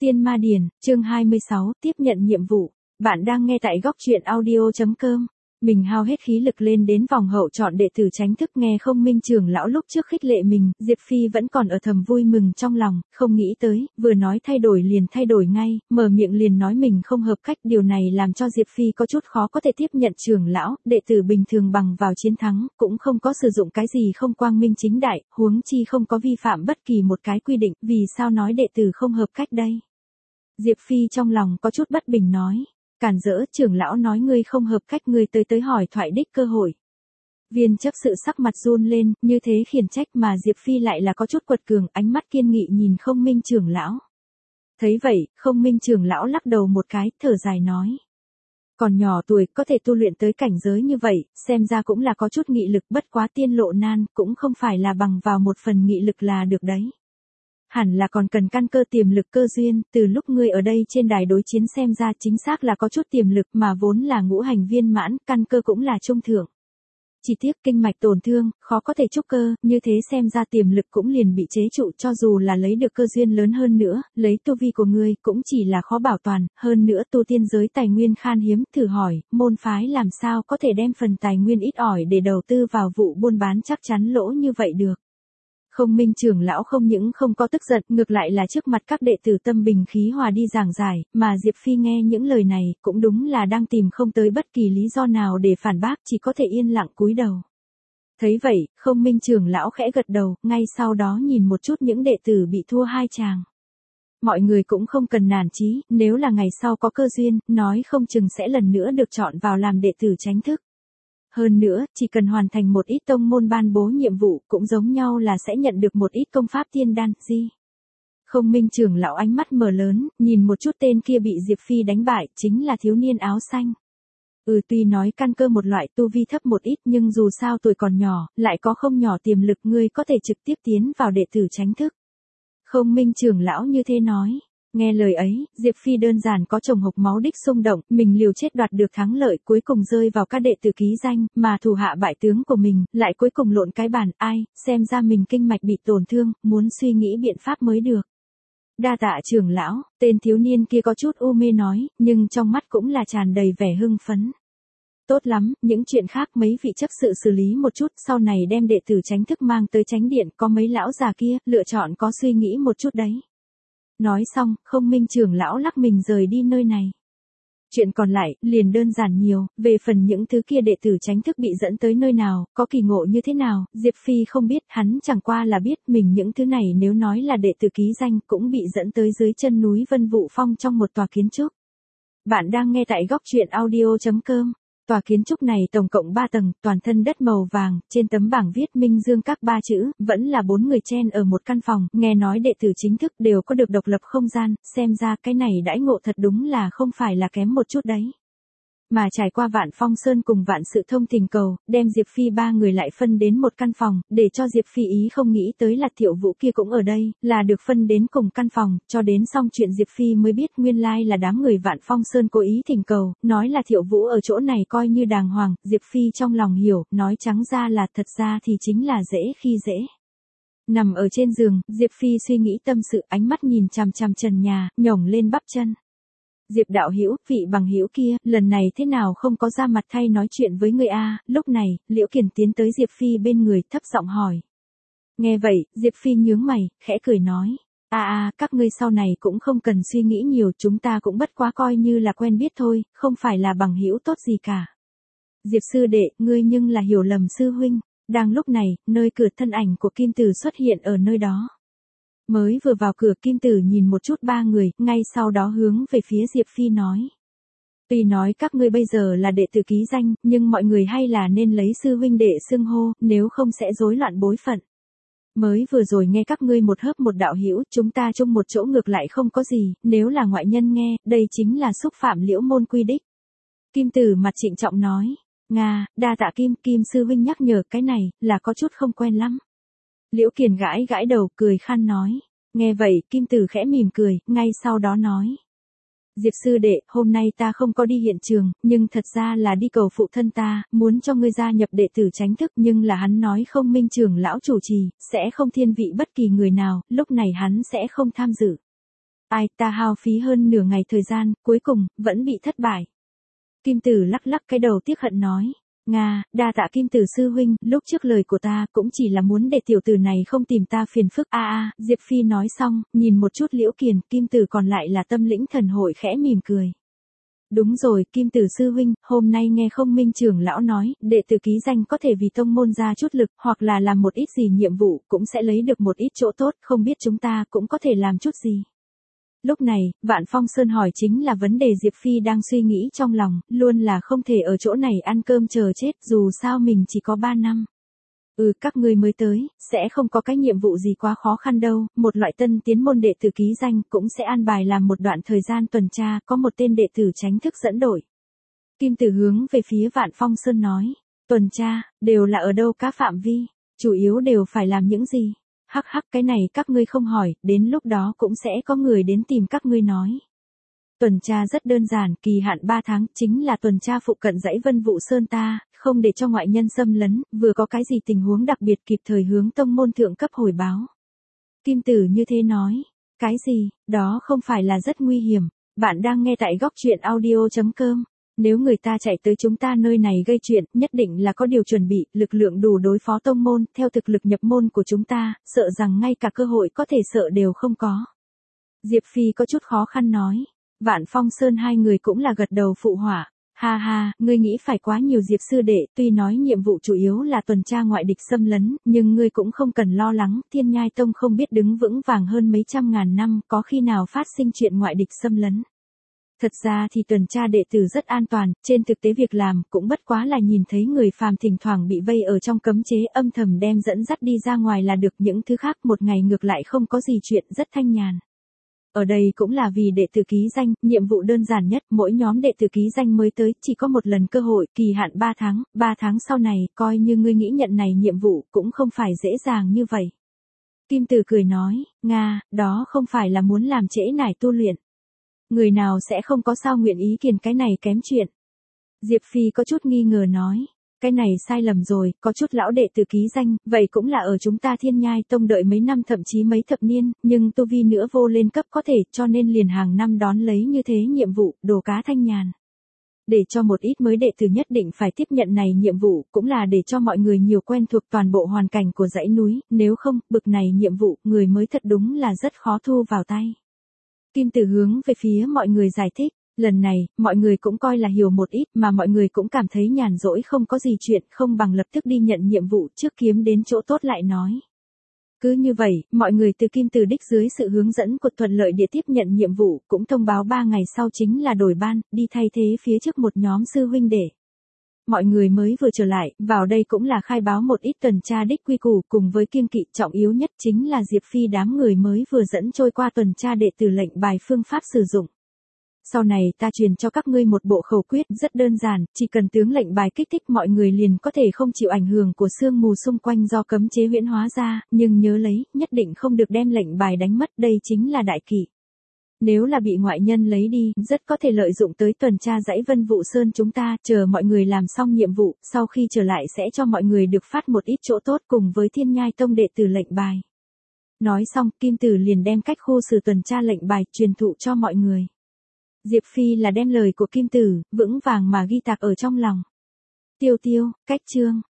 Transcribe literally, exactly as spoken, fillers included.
Tiên Ma Điển, chương hai mươi sáu, tiếp nhận nhiệm vụ. Bạn đang nghe tại góc truyện audio chấm com. Mình hao hết khí lực lên đến vòng hậu chọn đệ tử tránh thức, nghe Không Minh trưởng lão lúc trước khích lệ mình, Diệp Phi vẫn còn ở thầm vui mừng trong lòng, không nghĩ tới, vừa nói thay đổi liền thay đổi ngay, mở miệng liền nói mình không hợp cách. Điều này làm cho Diệp Phi có chút khó có thể tiếp nhận. Trưởng lão, đệ tử bình thường bằng vào chiến thắng, cũng không có sử dụng cái gì không quang minh chính đại, huống chi không có vi phạm bất kỳ một cái quy định, vì sao nói đệ tử không hợp cách đây? Diệp Phi trong lòng có chút bất bình nói. Cản rỡ, trưởng lão nói ngươi không hợp cách, ngươi tới tới hỏi thoại đích cơ hội. Viên chấp sự sắc mặt run lên, như thế khiển trách mà Diệp Phi lại là có chút quật cường, ánh mắt kiên nghị nhìn Không Minh trưởng lão. Thấy vậy, Không Minh trưởng lão lắc đầu một cái, thở dài nói. Còn nhỏ tuổi, có thể tu luyện tới cảnh giới như vậy, xem ra cũng là có chút nghị lực, bất quá tiên lộ nan, cũng không phải là bằng vào một phần nghị lực là được đấy. Hẳn là còn cần căn cơ, tiềm lực, cơ duyên. Từ lúc ngươi ở đây trên đài đối chiến xem ra chính xác là có chút tiềm lực, mà vốn là ngũ hành viên mãn, căn cơ cũng là trung thượng. Chỉ tiếc kinh mạch tổn thương, khó có thể trúc cơ, như thế xem ra tiềm lực cũng liền bị chế trụ. Cho dù là lấy được cơ duyên lớn hơn nữa, lấy tu vi của ngươi cũng chỉ là khó bảo toàn. Hơn nữa tu tiên giới tài nguyên khan hiếm, thử hỏi, môn phái làm sao có thể đem phần tài nguyên ít ỏi để đầu tư vào vụ buôn bán chắc chắn lỗ như vậy được. Không Minh trưởng lão không những không có tức giận, ngược lại là trước mặt các đệ tử tâm bình khí hòa đi giảng giải, mà Diệp Phi nghe những lời này, cũng đúng là đang tìm không tới bất kỳ lý do nào để phản bác, chỉ có thể yên lặng cúi đầu. Thấy vậy, Không Minh trưởng lão khẽ gật đầu, ngay sau đó nhìn một chút những đệ tử bị thua hai chàng. Mọi người cũng không cần nản chí, nếu là ngày sau có cơ duyên, nói không chừng sẽ lần nữa được chọn vào làm đệ tử tránh thức. Hơn nữa, chỉ cần hoàn thành một ít tông môn ban bố nhiệm vụ, cũng giống nhau là sẽ nhận được một ít công pháp tiên đan, gì. Không Minh trưởng lão ánh mắt mở lớn, nhìn một chút tên kia bị Diệp Phi đánh bại, chính là thiếu niên áo xanh. Ừ, tuy nói căn cơ một loại, tu vi thấp một ít, nhưng dù sao tuổi còn nhỏ, lại có không nhỏ tiềm lực, ngươi có thể trực tiếp tiến vào đệ tử tránh thức. Không Minh trưởng lão như thế nói. Nghe lời ấy, Diệp Phi đơn giản có chồng hộc máu đích xung động, mình liều chết đoạt được thắng lợi, cuối cùng rơi vào các đệ tử ký danh, mà thủ hạ bại tướng của mình, lại cuối cùng lộn cái bàn. Ai, xem ra mình kinh mạch bị tổn thương, muốn suy nghĩ biện pháp mới được. Đa tạ trưởng lão, tên thiếu niên kia có chút u mê nói, nhưng trong mắt cũng là tràn đầy vẻ hưng phấn. Tốt lắm, những chuyện khác mấy vị chấp sự xử lý một chút, sau này đem đệ tử tránh thức mang tới tránh điện, có mấy lão già kia, lựa chọn có suy nghĩ một chút đấy. Nói xong, Không Minh trưởng lão lắc mình rời đi nơi này. Chuyện còn lại, liền đơn giản nhiều, về phần những thứ kia đệ tử tránh thức bị dẫn tới nơi nào, có kỳ ngộ như thế nào, Diệp Phi không biết, hắn chẳng qua là biết mình những thứ này nếu nói là đệ tử ký danh cũng bị dẫn tới dưới chân núi Vân Vũ Phong trong một tòa kiến trúc. Bạn đang nghe tại góc truyện audio chấm com. Tòa kiến trúc này tổng cộng ba tầng, toàn thân đất màu vàng, trên tấm bảng viết Minh Dương các ba chữ, vẫn là bốn người chen ở một căn phòng, nghe nói đệ tử chính thức đều có được độc lập không gian, xem ra cái này đãi ngộ thật đúng là không phải là kém một chút đấy. Mà trải qua Vạn Phong Sơn cùng Vạn Sự Thông tình cầu, đem Diệp Phi ba người lại phân đến một căn phòng, để cho Diệp Phi ý không nghĩ tới là Thiệu Vũ kia cũng ở đây, là được phân đến cùng căn phòng, cho đến xong chuyện Diệp Phi mới biết nguyên lai là đám người Vạn Phong Sơn cố ý thỉnh cầu, nói là Thiệu Vũ ở chỗ này coi như đàng hoàng, Diệp Phi trong lòng hiểu, nói trắng ra là thật ra thì chính là dễ khi dễ. Nằm ở trên giường, Diệp Phi suy nghĩ tâm sự, ánh mắt nhìn chằm chằm trần nhà, nhổng lên bắp chân. Diệp đạo hữu, vị bằng hữu kia, lần này thế nào không có ra mặt thay nói chuyện với người a? Lúc này, Liễu Kiền tiến tới Diệp Phi bên người, thấp giọng hỏi. Nghe vậy, Diệp Phi nhướng mày, khẽ cười nói. A a, các ngươi sau này cũng không cần suy nghĩ nhiều, chúng ta cũng bất quá coi như là quen biết thôi, không phải là bằng hữu tốt gì cả. Diệp sư đệ, ngươi nhưng là hiểu lầm sư huynh. Đang lúc này, nơi cửa thân ảnh của Kim Tử xuất hiện ở nơi đó. Mới vừa vào cửa, Kim Tử nhìn một chút ba người, ngay sau đó hướng về phía Diệp Phi nói. Tuy nói các ngươi bây giờ là đệ tử ký danh, nhưng mọi người hay là nên lấy sư huynh đệ xưng hô, nếu không sẽ rối loạn bối phận. Mới vừa rồi nghe các ngươi một hớp một đạo hữu, chúng ta chung một chỗ ngược lại không có gì, nếu là ngoại nhân nghe, đây chính là xúc phạm Liễu môn quy đích. Kim Tử mặt trịnh trọng nói. Nga, đa tạ Kim, Kim sư huynh nhắc nhở, cái này, là có chút không quen lắm. Liễu Kiền gãi gãi đầu, cười khan nói. Nghe vậy, Kim Tử khẽ mỉm cười, ngay sau đó nói. Diệp sư đệ, hôm nay ta không có đi hiện trường, nhưng thật ra là đi cầu phụ thân ta, muốn cho ngươi gia nhập đệ tử tránh thức, nhưng là hắn nói Không Minh trưởng lão chủ trì, sẽ không thiên vị bất kỳ người nào, lúc này hắn sẽ không tham dự. Ai, ta hao phí hơn nửa ngày thời gian, cuối cùng, vẫn bị thất bại. Kim Tử lắc lắc cái đầu tiếc hận nói. Nga, đa tạ Kim Tử sư huynh, lúc trước lời của ta cũng chỉ là muốn để tiểu tử này không tìm ta phiền phức. A a, Diệp Phi nói xong, nhìn một chút Liễu Kiền, Kim Tử còn lại là Tâm Lĩnh Thần Hội khẽ mỉm cười. Đúng rồi, Kim Tử sư huynh, hôm nay nghe Không Minh trưởng lão nói, đệ tử ký danh có thể vì tông môn ra chút lực, hoặc là làm một ít gì nhiệm vụ, cũng sẽ lấy được một ít chỗ tốt, không biết chúng ta cũng có thể làm chút gì. Lúc này, Vạn Phong Sơn hỏi chính là vấn đề Diệp Phi đang suy nghĩ trong lòng, luôn là không thể ở chỗ này ăn cơm chờ chết, dù sao mình chỉ có ba năm. Ừ, các ngươi mới tới, sẽ không có cái nhiệm vụ gì quá khó khăn đâu, một loại tân tiến môn đệ tử ký danh cũng sẽ an bài làm một đoạn thời gian tuần tra, có một tên đệ tử tránh thức dẫn đội. Kim Tử hướng về phía Vạn Phong Sơn nói, tuần tra, đều là ở đâu các phạm vi, chủ yếu đều phải làm những gì? Hắc hắc, cái này các ngươi không hỏi, đến lúc đó cũng sẽ có người đến tìm các ngươi nói. Tuần tra rất đơn giản, kỳ hạn ba tháng, chính là tuần tra phụ cận dãy Vân Vũ Sơn ta, không để cho ngoại nhân xâm lấn, vừa có cái gì tình huống đặc biệt kịp thời hướng tông môn thượng cấp hồi báo. Kim Tử như thế nói, cái gì, đó không phải là rất nguy hiểm, bạn đang nghe tại góc truyện audio chấm com. Nếu người ta chạy tới chúng ta nơi này gây chuyện, nhất định là có điều chuẩn bị, lực lượng đủ đối phó tông môn, theo thực lực nhập môn của chúng ta, sợ rằng ngay cả cơ hội có thể sợ đều không có. Diệp Phi có chút khó khăn nói. Vạn Phong Sơn hai người cũng là gật đầu phụ họa. Ha ha, ngươi nghĩ phải quá nhiều Diệp sư đệ, tuy nói nhiệm vụ chủ yếu là tuần tra ngoại địch xâm lấn, nhưng ngươi cũng không cần lo lắng, Thiên Nhai Tông không biết đứng vững vàng hơn mấy trăm ngàn năm, có khi nào phát sinh chuyện ngoại địch xâm lấn. Thật ra thì tuần tra đệ tử rất an toàn, trên thực tế việc làm cũng bất quá là nhìn thấy người phàm thỉnh thoảng bị vây ở trong cấm chế âm thầm đem dẫn dắt đi ra ngoài là được, những thứ khác một ngày ngược lại không có gì chuyện, rất thanh nhàn. Ở đây cũng là vì đệ tử ký danh, nhiệm vụ đơn giản nhất, mỗi nhóm đệ tử ký danh mới tới, chỉ có một lần cơ hội, kỳ hạn ba tháng, ba tháng sau này, coi như ngươi nghĩ nhận này nhiệm vụ, cũng không phải dễ dàng như vậy. Kim Tử cười nói, Nga, đó không phải là muốn làm trễ nải tu luyện. Người nào sẽ không có sao nguyện ý kiền cái này kém chuyện. Diệp Phi có chút nghi ngờ nói, cái này sai lầm rồi, có chút lão đệ tử ký danh, vậy cũng là ở chúng ta Thiên Nhai Tông đợi mấy năm thậm chí mấy thập niên, nhưng tu vi nữa vô lên cấp có thể, cho nên liền hàng năm đón lấy như thế nhiệm vụ, đồ cá thanh nhàn. Để cho một ít mới đệ tử nhất định phải tiếp nhận này nhiệm vụ, cũng là để cho mọi người nhiều quen thuộc toàn bộ hoàn cảnh của dãy núi, nếu không, bực này nhiệm vụ, người mới thật đúng là rất khó thu vào tay. Kim Tử hướng về phía mọi người giải thích, lần này, mọi người cũng coi là hiểu một ít, mà mọi người cũng cảm thấy nhàn rỗi không có gì chuyện, không bằng lập tức đi nhận nhiệm vụ trước kiếm đến chỗ tốt lại nói. Cứ như vậy, mọi người từ Kim Tử đích dưới sự hướng dẫn của thuận lợi địa tiếp nhận nhiệm vụ, cũng thông báo ba ngày sau chính là đổi ban, đi thay thế phía trước một nhóm sư huynh đệ. Mọi người mới vừa trở lại, vào đây cũng là khai báo một ít tuần tra đích quy củ, cùng với kiêng kỵ, trọng yếu nhất chính là Diệp Phi đám người mới vừa dẫn trôi qua tuần tra đệ tử lệnh bài phương pháp sử dụng. Sau này ta truyền cho các ngươi một bộ khẩu quyết rất đơn giản, chỉ cần tướng lệnh bài kích thích mọi người liền có thể không chịu ảnh hưởng của sương mù xung quanh do cấm chế huyễn hóa ra, nhưng nhớ lấy, nhất định không được đem lệnh bài đánh mất, đây chính là đại kỵ. Nếu là bị ngoại nhân lấy đi, rất có thể lợi dụng tới tuần tra dãy Vân Vũ Sơn chúng ta, chờ mọi người làm xong nhiệm vụ, sau khi trở lại sẽ cho mọi người được phát một ít chỗ tốt cùng với Thiên Nhai Tông đệ tử lệnh bài. Nói xong, Kim Tử liền đem cách khu xử tuần tra lệnh bài truyền thụ cho mọi người. Diệp Phi là đem lời của Kim Tử, vững vàng mà ghi tạc ở trong lòng. Tiêu tiêu, cách chương.